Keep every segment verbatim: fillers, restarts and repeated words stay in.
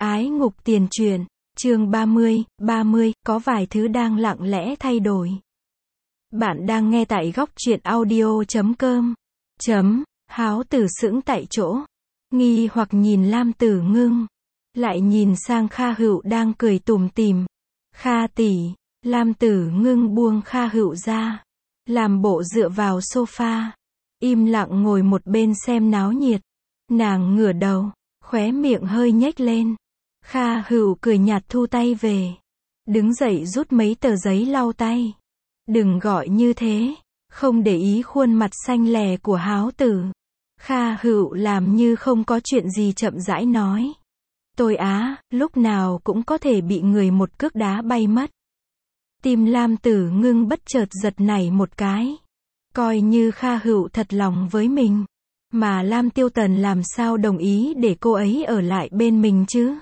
Ái ngục tiền truyện, chương ba mươi, ba mươi, có vài thứ đang lặng lẽ thay đổi. Bạn đang nghe tại góc truyện audio chấm com. Chấm, Háo Tử sững tại chỗ. Nghi hoặc nhìn Lam Tử Ngưng. Lại nhìn sang Kha Hựu đang cười tủm tỉm. Kha tỷ, Lam Tử Ngưng buông Kha Hựu ra. Làm bộ dựa vào sofa. Im lặng ngồi một bên xem náo nhiệt. Nàng ngửa đầu, khóe miệng hơi nhếch lên. Kha Hựu cười nhạt thu tay về. Đứng dậy rút mấy tờ giấy lau tay. Đừng gọi như thế. Không để ý khuôn mặt xanh lè của Háo Tử. Kha Hựu làm như không có chuyện gì chậm rãi nói. Tôi á, lúc nào cũng có thể bị người một cước đá bay mất. Tim Lam Tử Ngưng bất chợt giật nảy một cái. Coi như Kha Hựu thật lòng với mình. Mà Lam Tiêu Tần làm sao đồng ý để cô ấy ở lại bên mình chứ?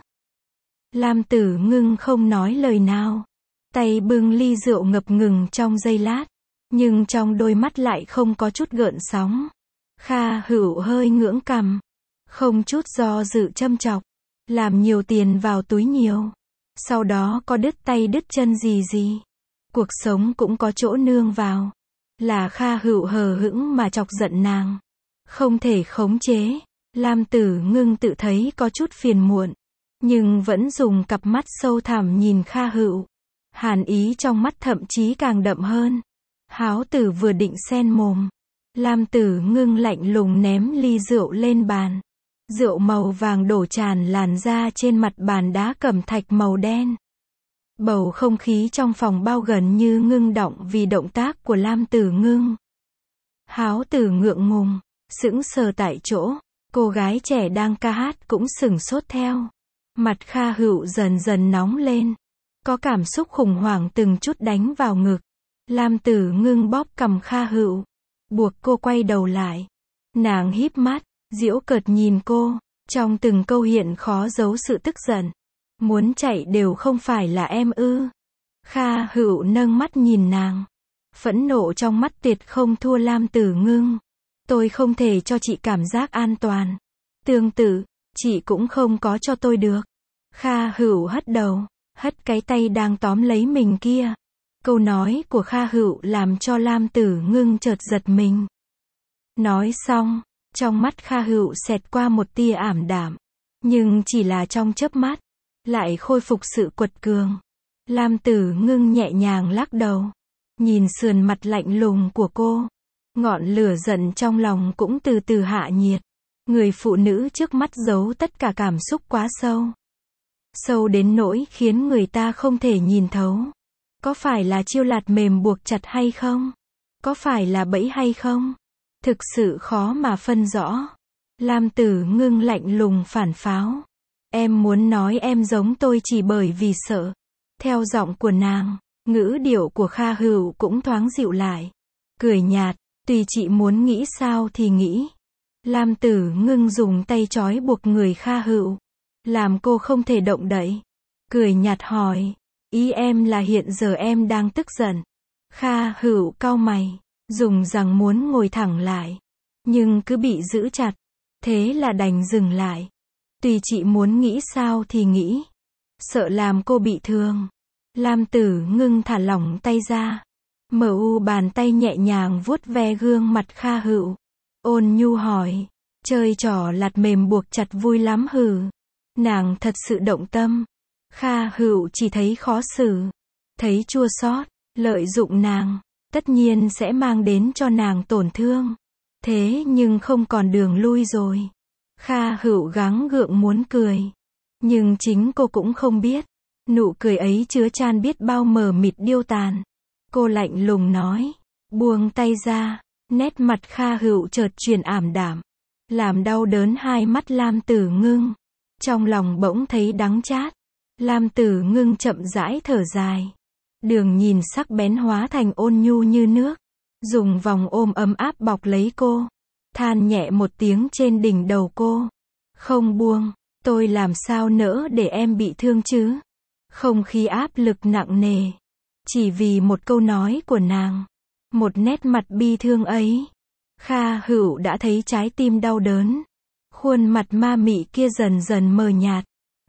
Lam Tử Ngưng không nói lời nào. Tay bưng ly rượu ngập ngừng trong giây lát. Nhưng trong đôi mắt lại không có chút gợn sóng. Kha Hựu hơi ngưỡng cằm. Không chút do dự châm chọc. Làm nhiều tiền vào túi nhiều. Sau đó có đứt tay đứt chân gì gì. Cuộc sống cũng có chỗ nương vào. Là Kha Hựu hờ hững mà chọc giận nàng. Không thể khống chế. Lam Tử Ngưng tự thấy có chút phiền muộn. Nhưng vẫn dùng cặp mắt sâu thẳm nhìn Kha Hựu. Hàn ý trong mắt thậm chí càng đậm hơn. Háo Tử vừa định xen mồm. Lam Tử Ngưng lạnh lùng ném ly rượu lên bàn. Rượu màu vàng đổ tràn làn ra trên mặt bàn đá cẩm thạch màu đen. Bầu không khí trong phòng bao gần như ngưng động vì động tác của Lam Tử Ngưng. Háo Tử ngượng ngùng, sững sờ tại chỗ. Cô gái trẻ đang ca hát cũng sửng sốt theo. Mặt Kha Hựu dần dần nóng lên. Có cảm xúc khủng hoảng từng chút đánh vào ngực. Lam Tử Ngưng bóp cằm Kha Hựu. Buộc cô quay đầu lại. Nàng híp mắt, giễu cợt nhìn cô. Trong từng câu hiện khó giấu sự tức giận. Muốn chạy đều không phải là em ư? Kha Hựu nâng mắt nhìn nàng. Phẫn nộ trong mắt tuyệt không thua Lam Tử Ngưng. Tôi không thể cho chị cảm giác an toàn. Tương tự, chị cũng không có cho tôi được. Kha Hựu hất đầu, hất cái tay đang tóm lấy mình kia. Câu nói của Kha Hựu làm cho Lam Tử Ngưng chợt giật mình. Nói xong, trong mắt Kha Hựu xẹt qua một tia ảm đạm. Nhưng chỉ là trong chớp mắt, lại khôi phục sự quật cường. Lam Tử Ngưng nhẹ nhàng lắc đầu. Nhìn sườn mặt lạnh lùng của cô. Ngọn lửa giận trong lòng cũng từ từ hạ nhiệt. Người phụ nữ trước mắt giấu tất cả cảm xúc quá sâu. Sâu đến nỗi khiến người ta không thể nhìn thấu. Có phải là chiêu lạt mềm buộc chặt hay không? Có phải là bẫy hay không? Thực sự khó mà phân rõ. Lam Tử Ngưng lạnh lùng phản pháo. Em muốn nói em giống tôi chỉ bởi vì sợ. Theo giọng của nàng, ngữ điệu của Kha Hựu cũng thoáng dịu lại. Cười nhạt, tùy chị muốn nghĩ sao thì nghĩ. Lam Tử Ngưng dùng tay trói buộc người Kha Hựu. Làm cô không thể động đậy. Cười nhạt hỏi, ý em là hiện giờ em đang tức giận. Kha Hựu cau mày, dùng rằng muốn ngồi thẳng lại. Nhưng cứ bị giữ chặt. Thế là đành dừng lại. Tùy chị muốn nghĩ sao thì nghĩ. Sợ làm cô bị thương. Lam Tử Ngưng thả lỏng tay ra. Mờ u bàn tay nhẹ nhàng vuốt ve gương mặt Kha Hựu. Ôn nhu hỏi, chơi trò lạt mềm buộc chặt vui lắm hừ? Nàng thật sự động tâm. Kha Hựu chỉ thấy khó xử. Thấy chua xót. Lợi dụng nàng, tất nhiên sẽ mang đến cho nàng tổn thương. Thế nhưng không còn đường lui rồi. Kha Hựu gắng gượng muốn cười. Nhưng chính cô cũng không biết. Nụ cười ấy chứa chan biết bao mờ mịt điêu tàn. Cô lạnh lùng nói. Buông tay ra. Nét mặt Kha Hựu chợt chuyển ảm đạm. Làm đau đớn hai mắt Lam Tử Ngưng. Trong lòng bỗng thấy đắng chát. Lam Tử Ngưng chậm rãi thở dài. Đường nhìn sắc bén hóa thành ôn nhu như nước. Dùng vòng ôm ấm áp bọc lấy cô. Than nhẹ một tiếng trên đỉnh đầu cô. Không buông, tôi làm sao nỡ để em bị thương chứ? Không khí áp lực nặng nề. Chỉ vì một câu nói của nàng. Một nét mặt bi thương ấy. Kha Hựu đã thấy trái tim đau đớn. Khuôn mặt ma mị kia dần dần mờ nhạt.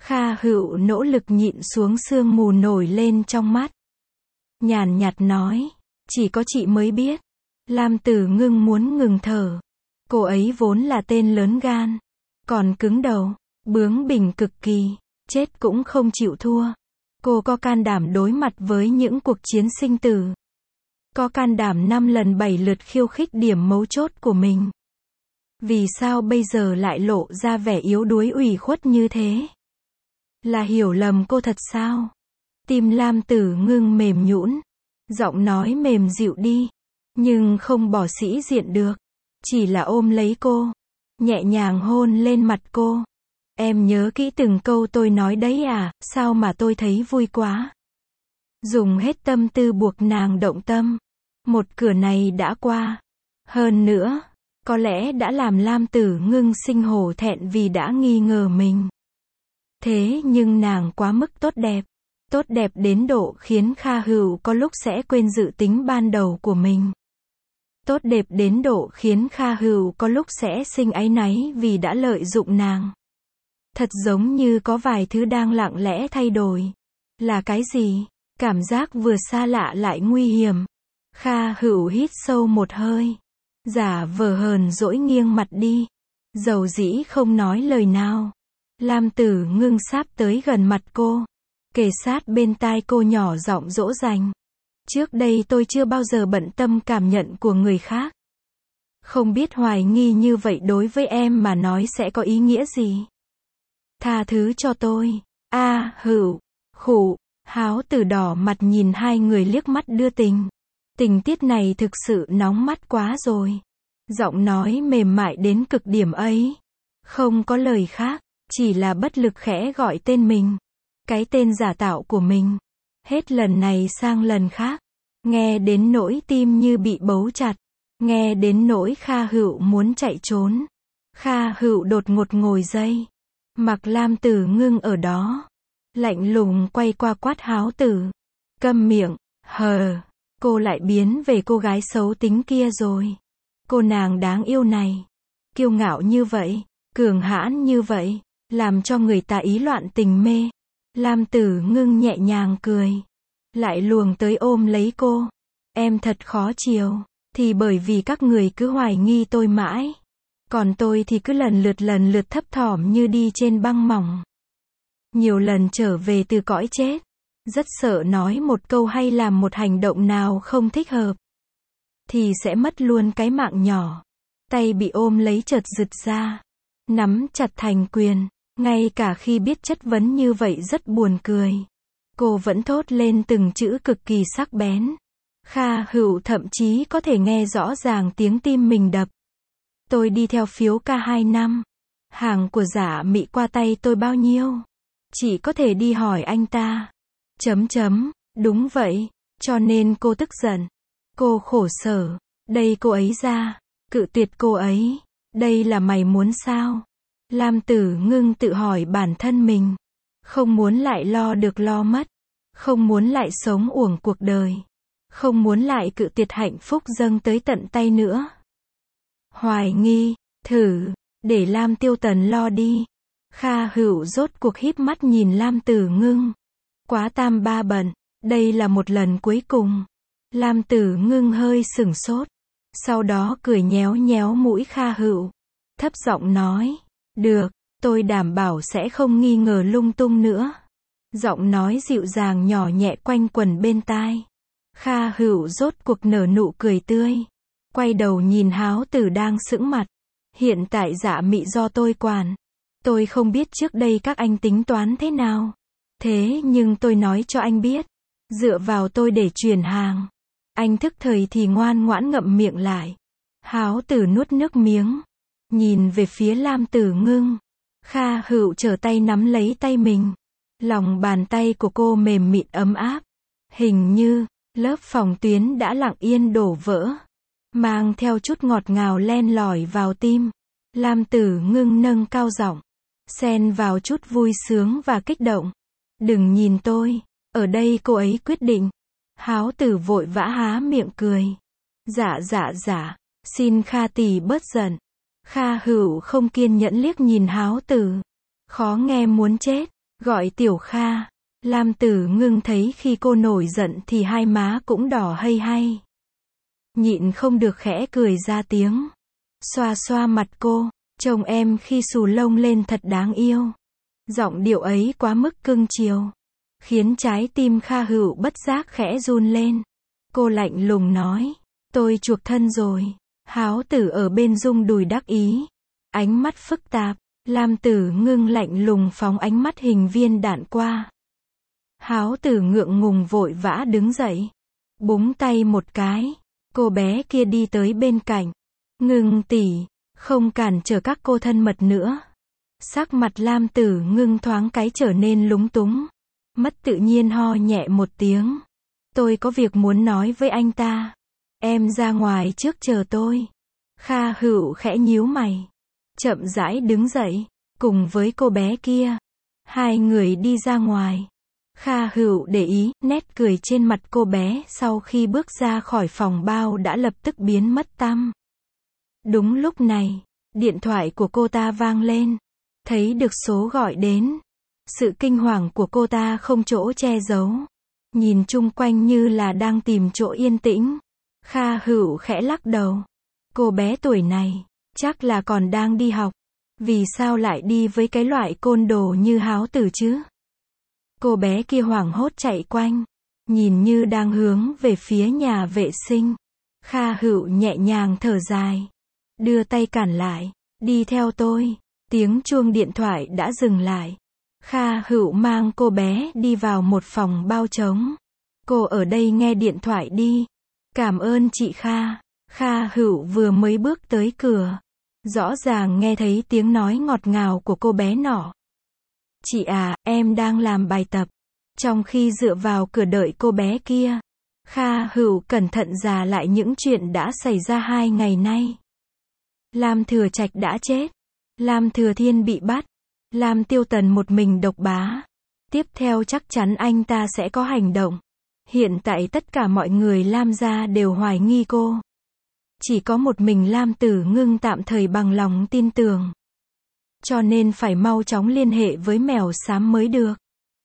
Kha Hữu nỗ lực nhịn xuống sương mù nổi lên trong mắt. Nhàn nhạt nói, chỉ có chị mới biết. Lam Tử Ngưng muốn ngừng thở. Cô ấy vốn là tên lớn gan, còn cứng đầu, bướng bỉnh cực kỳ, chết cũng không chịu thua. Cô có can đảm đối mặt với những cuộc chiến sinh tử. Có can đảm năm lần bảy lượt khiêu khích điểm mấu chốt của mình. Vì sao bây giờ lại lộ ra vẻ yếu đuối ủy khuất như thế? Là hiểu lầm cô thật sao? Tim Lam Tử Ngưng mềm nhũn, giọng nói mềm dịu đi, nhưng không bỏ sĩ diện được, chỉ là ôm lấy cô, nhẹ nhàng hôn lên mặt cô. Em nhớ kỹ từng câu tôi nói đấy à, sao mà tôi thấy vui quá. Dùng hết tâm tư buộc nàng động tâm. Một cửa này đã qua. Hơn nữa, có lẽ đã làm Lam Tử Ngưng sinh hổ thẹn vì đã nghi ngờ mình. Thế nhưng nàng quá mức tốt đẹp. Tốt đẹp đến độ khiến Kha Hữu có lúc sẽ quên dự tính ban đầu của mình. Tốt đẹp đến độ khiến Kha Hữu có lúc sẽ sinh áy náy vì đã lợi dụng nàng. Thật giống như có vài thứ đang lặng lẽ thay đổi. Là cái gì? Cảm giác vừa xa lạ lại nguy hiểm. Kha Hữu hít sâu một hơi. Giả vờ hờn dỗi nghiêng mặt đi. Dầu dĩ không nói lời nào. Lam Tử Ngưng sáp tới gần mặt cô. Kề sát bên tai cô nhỏ giọng dỗ dành. Trước đây tôi chưa bao giờ bận tâm cảm nhận của người khác. Không biết hoài nghi như vậy đối với em mà nói sẽ có ý nghĩa gì. Tha thứ cho tôi. A à, Hữu. Khụ. Háo Tử đỏ mặt nhìn hai người liếc mắt đưa tình. Tình tiết này thực sự nóng mắt quá rồi. Giọng nói mềm mại đến cực điểm ấy. Không có lời khác, chỉ là bất lực khẽ gọi tên mình. Cái tên giả tạo của mình. Hết lần này sang lần khác. Nghe đến nỗi tim như bị bấu chặt. Nghe đến nỗi Kha Hữu muốn chạy trốn. Kha Hữu đột ngột ngồi dậy. Mặc Lam Tử Ngưng ở đó. Lạnh lùng quay qua quát Háo Tử. Câm miệng, hờ. Cô lại biến về cô gái xấu tính kia rồi. Cô nàng đáng yêu này. Kiêu ngạo như vậy. Cường hãn như vậy. Làm cho người ta ý loạn tình mê. Lam Tử Ngưng nhẹ nhàng cười. Lại luồng tới ôm lấy cô. Em thật khó chiều. Thì bởi vì các người cứ hoài nghi tôi mãi. Còn tôi thì cứ lần lượt lần lượt thấp thỏm như đi trên băng mỏng. Nhiều lần trở về từ cõi chết. Rất sợ nói một câu hay làm một hành động nào không thích hợp. Thì sẽ mất luôn cái mạng nhỏ. Tay bị ôm lấy chợt giật ra. Nắm chặt thành quyền. Ngay cả khi biết chất vấn như vậy rất buồn cười. Cô vẫn thốt lên từng chữ cực kỳ sắc bén. Kha Hữu thậm chí có thể nghe rõ ràng tiếng tim mình đập. Tôi đi theo phiếu ca hai năm. Hàng của Giả Mị qua tay tôi bao nhiêu? Chỉ có thể đi hỏi anh ta. Chấm chấm, đúng vậy. Cho nên cô tức giận. Cô khổ sở. Đây cô ấy ra. Cự tuyệt cô ấy. Đây là mày muốn sao? Lam Tử Ngưng tự hỏi bản thân mình. Không muốn lại lo được lo mất. Không muốn lại sống uổng cuộc đời. Không muốn lại cự tuyệt hạnh phúc dâng tới tận tay nữa. Hoài nghi, thử, để Lam Tiêu Tần lo đi. Kha Hữu rốt cuộc híp mắt nhìn Lam Tử Ngưng. Quá tam ba bận, đây là một lần cuối cùng. Lam Tử Ngưng hơi sửng sốt. Sau đó cười nhéo nhéo mũi Kha Hữu. Thấp giọng nói, được, tôi đảm bảo sẽ không nghi ngờ lung tung nữa. Giọng nói dịu dàng nhỏ nhẹ quanh quẩn bên tai. Kha Hữu rốt cuộc nở nụ cười tươi. Quay đầu nhìn Háo Tử đang sững mặt. Hiện tại Dạ Mị do tôi quản. Tôi không biết trước đây các anh tính toán thế nào. Thế nhưng tôi nói cho anh biết. Dựa vào tôi để chuyển hàng. Anh thức thời thì ngoan ngoãn ngậm miệng lại. Háo Tử nuốt nước miếng. Nhìn về phía Lam Tử Ngưng. Kha Hữu trở tay nắm lấy tay mình. Lòng bàn tay của cô mềm mịn ấm áp. Hình như, lớp phòng tuyến đã lặng yên đổ vỡ. Mang theo chút ngọt ngào len lỏi vào tim. Lam Tử Ngưng nâng cao giọng. Xen vào chút vui sướng và kích động. Đừng nhìn tôi. Ở đây cô ấy quyết định. Háo Tử vội vã há miệng cười. Dạ dạ dạ. Xin Kha tỷ bớt giận. Kha Hữu không kiên nhẫn liếc nhìn Háo Tử. Khó nghe muốn chết. Gọi Tiểu Kha. Lam Tử Ngưng thấy khi cô nổi giận thì hai má cũng đỏ hây hay. Nhịn không được khẽ cười ra tiếng. Xoa xoa mặt cô, chồng em khi xù lông lên thật đáng yêu. Giọng điệu ấy quá mức cưng chiều, khiến trái tim Kha Hữu bất giác khẽ run lên. Cô lạnh lùng nói, tôi chuộc thân rồi. Háo Tử ở bên rung đùi đắc ý, ánh mắt phức tạp. Lam Tử Ngưng lạnh lùng phóng ánh mắt hình viên đạn qua. Háo Tử ngượng ngùng vội vã đứng dậy, búng tay một cái, cô bé kia đi tới bên cạnh. Ngưng tỷ, không cản trở các cô thân mật nữa. Sắc mặt Lam Tử Ngưng thoáng cái trở nên lúng túng, mất tự nhiên ho nhẹ một tiếng. Tôi có việc muốn nói với anh ta. Em ra ngoài trước chờ tôi. Kha Hữu khẽ nhíu mày, chậm rãi đứng dậy, cùng với cô bé kia. Hai người đi ra ngoài. Kha Hữu để ý, nét cười trên mặt cô bé sau khi bước ra khỏi phòng bao đã lập tức biến mất tăm. Đúng lúc này, điện thoại của cô ta vang lên. Thấy được số gọi đến, sự kinh hoàng của cô ta không chỗ che giấu. Nhìn chung quanh như là đang tìm chỗ yên tĩnh. Kha Hữu khẽ lắc đầu. Cô bé tuổi này, chắc là còn đang đi học. Vì sao lại đi với cái loại côn đồ như Háo Tử chứ? Cô bé kia hoảng hốt chạy quanh, nhìn như đang hướng về phía nhà vệ sinh. Kha Hữu nhẹ nhàng thở dài, đưa tay cản lại. Đi theo tôi. Tiếng chuông điện thoại đã dừng lại. Kha Hữu mang cô bé đi vào một phòng bao trống. Cô ở đây nghe điện thoại đi. Cảm ơn chị Kha. Kha Hữu vừa mới bước tới cửa, rõ ràng nghe thấy tiếng nói ngọt ngào của cô bé nọ. Chị à, em đang làm bài tập. Trong khi dựa vào cửa đợi cô bé kia, Kha Hữu cẩn thận rà lại những chuyện đã xảy ra hai ngày nay. Lam Thừa Trạch đã chết. Lam Thừa Thiên bị bắt. Lam Tiêu Tần một mình độc bá. Tiếp theo chắc chắn anh ta sẽ có hành động. Hiện tại tất cả mọi người Lam gia đều hoài nghi cô. Chỉ có một mình Lam Tử Ngưng tạm thời bằng lòng tin tưởng. Cho nên phải mau chóng liên hệ với mèo xám mới được.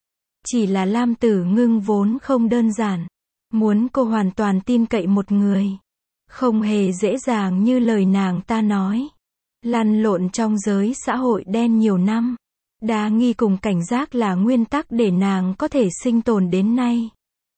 Chỉ là Lam Tử Ngưng vốn không đơn giản. Muốn cô hoàn toàn tin cậy một người, không hề dễ dàng như lời nàng ta nói. Lăn lộn trong giới xã hội đen nhiều năm. Đa nghi cùng cảnh giác là nguyên tắc để nàng có thể sinh tồn đến nay.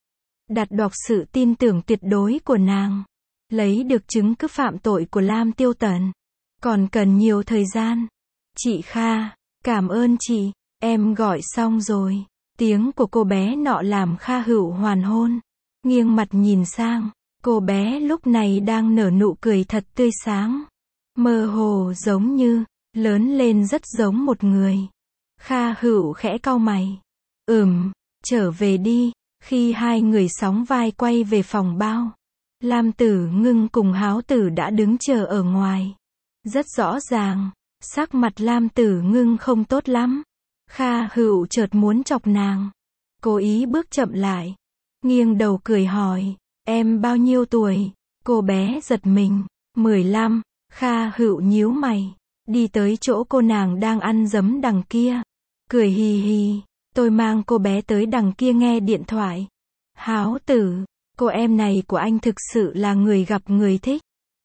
Đặt đọc sự tin tưởng tuyệt đối của nàng, lấy được chứng cứ phạm tội của Lam Tiêu Tần, còn cần nhiều thời gian. Chị Kha, cảm ơn chị, em gọi xong rồi. Tiếng của cô bé nọ làm Kha Hữu hoàn hôn, nghiêng mặt nhìn sang. Cô bé lúc này đang nở nụ cười thật tươi sáng, mơ hồ giống như, lớn lên rất giống một người. Kha Hữu khẽ cau mày. Ừm, trở về đi. Khi hai người sóng vai quay về phòng bao, Lam Tử Ngưng cùng Háo Tử đã đứng chờ ở ngoài. Rất rõ ràng, sắc mặt Lam Tử Ngưng không tốt lắm. Kha Hữu chợt muốn chọc nàng, cố ý bước chậm lại, nghiêng đầu cười hỏi, em bao nhiêu tuổi? Cô bé giật mình. mười lăm. Kha Hữu nhíu mày, đi tới chỗ cô nàng đang ăn dấm đằng kia, cười hì hì. Tôi mang cô bé tới đằng kia nghe điện thoại. Háo Tử, cô em này của anh thực sự là người gặp người thích.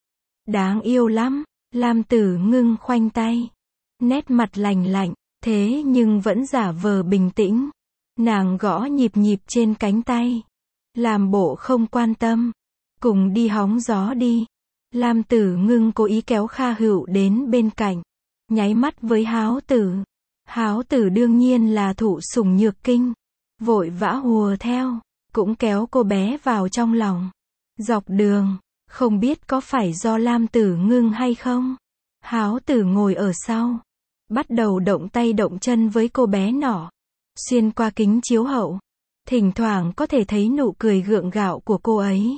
Đáng yêu lắm. Lam Tử Ngưng khoanh tay, nét mặt lành lạnh, thế nhưng vẫn giả vờ bình tĩnh. Nàng gõ nhịp nhịp trên cánh tay, làm bộ không quan tâm. Cùng đi hóng gió đi. Lam Tử Ngưng cố ý kéo Kha Hữu đến bên cạnh, nháy mắt với Háo Tử. Háo Tử đương nhiên là thụ sủng nhược kinh, vội vã hùa theo, cũng kéo cô bé vào trong lòng. Dọc đường, không biết có phải do Lam Tử Ngưng hay không, Háo Tử ngồi ở sau, bắt đầu động tay động chân với cô bé nọ. Xuyên qua kính chiếu hậu, thỉnh thoảng có thể thấy nụ cười gượng gạo của cô ấy.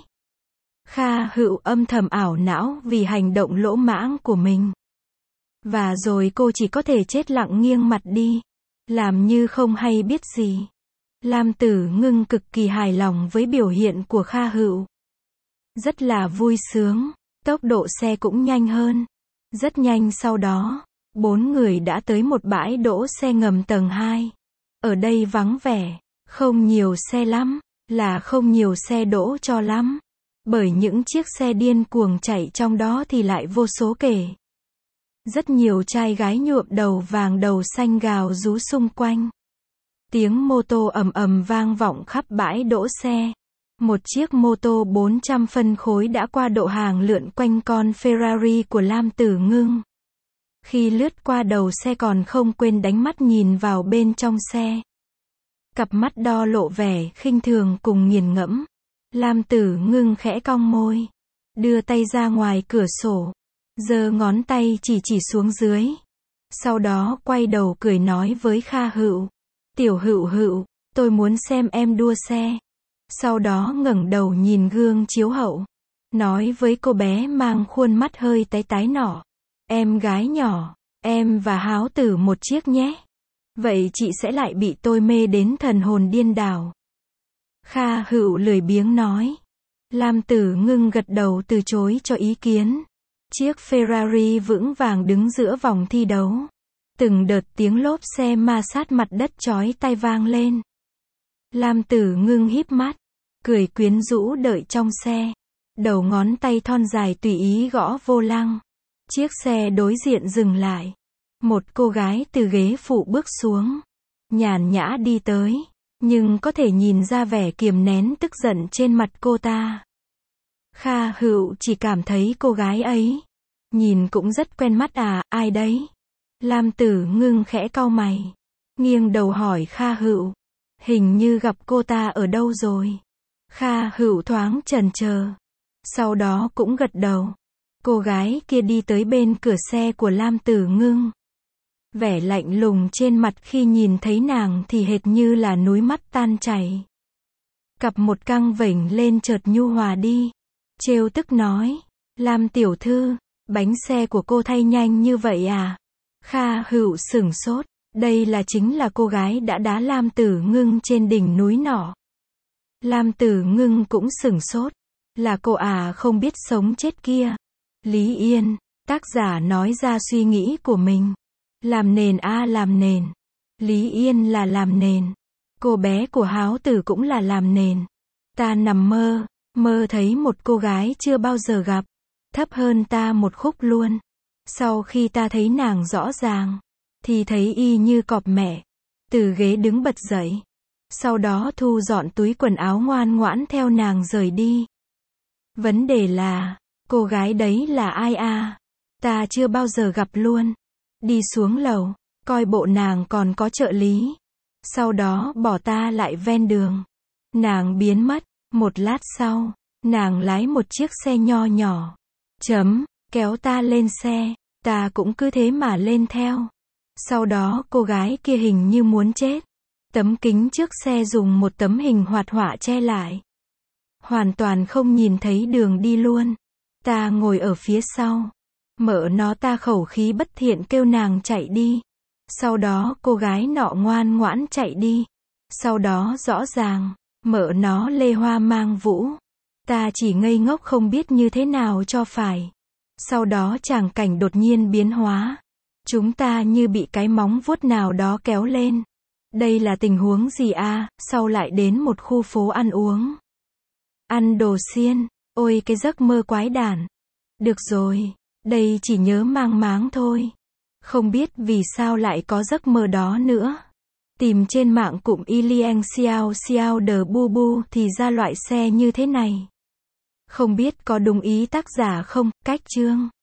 Kha Hữu âm thầm ảo não vì hành động lỗ mãng của mình. Và rồi cô chỉ có thể chết lặng nghiêng mặt đi, làm như không hay biết gì. Lam Tử Ngưng cực kỳ hài lòng với biểu hiện của Kha Hữu. Rất là vui sướng, tốc độ xe cũng nhanh hơn. Rất nhanh sau đó, bốn người đã tới một bãi đỗ xe ngầm tầng hai. Ở đây vắng vẻ, không nhiều xe lắm, là không nhiều xe đỗ cho lắm. Bởi những chiếc xe điên cuồng chạy trong đó thì lại vô số kể. Rất nhiều trai gái nhuộm đầu vàng đầu xanh gào rú xung quanh. Tiếng mô tô ầm ầm vang vọng khắp bãi đỗ xe. Một chiếc mô tô bốn trăm phân khối đã qua độ hàng lượn quanh con Ferrari của Lam Tử Ngưng. Khi lướt qua đầu xe còn không quên đánh mắt nhìn vào bên trong xe. Cặp mắt đo lộ vẻ khinh thường cùng nghiền ngẫm. Lam Tử Ngưng khẽ cong môi, đưa tay ra ngoài cửa sổ, giơ ngón tay chỉ chỉ xuống dưới. Sau đó quay đầu cười nói với Kha Hựu, "Tiểu Hựu Hựu, tôi muốn xem em đua xe." Sau đó ngẩng đầu nhìn gương chiếu hậu, nói với cô bé mang khuôn mắt hơi tái tái nọ, "Em gái nhỏ, em và Háo Tử một chiếc nhé. Vậy chị sẽ lại bị tôi mê đến thần hồn điên đảo." Kha Hựu lười biếng nói. Lam Tử Ngưng gật đầu từ chối cho ý kiến. Chiếc Ferrari vững vàng đứng giữa vòng thi đấu. Từng đợt tiếng lốp xe ma sát mặt đất chói tai vang lên. Lam Tử Ngưng híp mắt, cười quyến rũ đợi trong xe. Đầu ngón tay thon dài tùy ý gõ vô lăng. Chiếc xe đối diện dừng lại. Một cô gái từ ghế phụ bước xuống. Nhàn nhã đi tới. Nhưng có thể nhìn ra vẻ kiềm nén tức giận trên mặt cô ta. Kha Hựu chỉ cảm thấy cô gái ấy nhìn cũng rất quen mắt à, ai đấy? Lam Tử Ngưng khẽ cau mày, nghiêng đầu hỏi Kha Hựu, hình như gặp cô ta ở đâu rồi? Kha Hựu thoáng chần chờ, sau đó cũng gật đầu. Cô gái kia đi tới bên cửa xe của Lam Tử Ngưng. Vẻ lạnh lùng trên mặt khi nhìn thấy nàng thì hệt như là núi mắt tan chảy. Cặp một căng vểnh lên chợt nhu hòa đi. Trêu tức nói, "Lam tiểu thư, bánh xe của cô thay nhanh như vậy à?" Kha Hựu sửng sốt, đây là chính là cô gái đã đá Lam Tử Ngưng trên đỉnh núi nọ. Lam Tử Ngưng cũng sửng sốt, là cô à không biết sống chết kia. Lý Yên, tác giả nói ra suy nghĩ của mình. Làm nền a à, làm nền. Lý Yên là làm nền. Cô bé của Háo Tử cũng là làm nền. Ta nằm mơ, mơ thấy một cô gái chưa bao giờ gặp, thấp hơn ta một khúc luôn. Sau khi ta thấy nàng rõ ràng, thì thấy y như cọp mẹ. Từ ghế đứng bật dậy. Sau đó thu dọn túi quần áo ngoan ngoãn theo nàng rời đi. Vấn đề là, cô gái đấy là ai à? Ta chưa bao giờ gặp luôn. Đi xuống lầu, coi bộ nàng còn có trợ lý. Sau đó bỏ ta lại ven đường. Nàng biến mất. Một lát sau, nàng lái một chiếc xe nho nhỏ. Chấm, kéo ta lên xe. Ta cũng cứ thế mà lên theo. Sau đó cô gái kia hình như muốn chết. Tấm kính trước xe dùng một tấm hình hoạt họa che lại. Hoàn toàn không nhìn thấy đường đi luôn. Ta ngồi ở phía sau. Mợ nó ta khẩu khí bất thiện kêu nàng chạy đi. Sau đó cô gái nọ ngoan ngoãn chạy đi. Sau đó rõ ràng, mợ nó lê hoa mang vũ. Ta chỉ ngây ngốc không biết như thế nào cho phải. Sau đó tràng cảnh đột nhiên biến hóa. Chúng ta như bị cái móng vuốt nào đó kéo lên. Đây là tình huống gì a? Sau lại đến một khu phố ăn uống. Ăn đồ xiên. Ôi cái giấc mơ quái đản. Được rồi, đây chỉ nhớ mang máng thôi. Không biết vì sao lại có giấc mơ đó nữa. Tìm trên mạng cụm Iliang Xiao Xiao de Bu Bu thì ra loại xe như thế này. Không biết có đúng ý tác giả không? Cách chương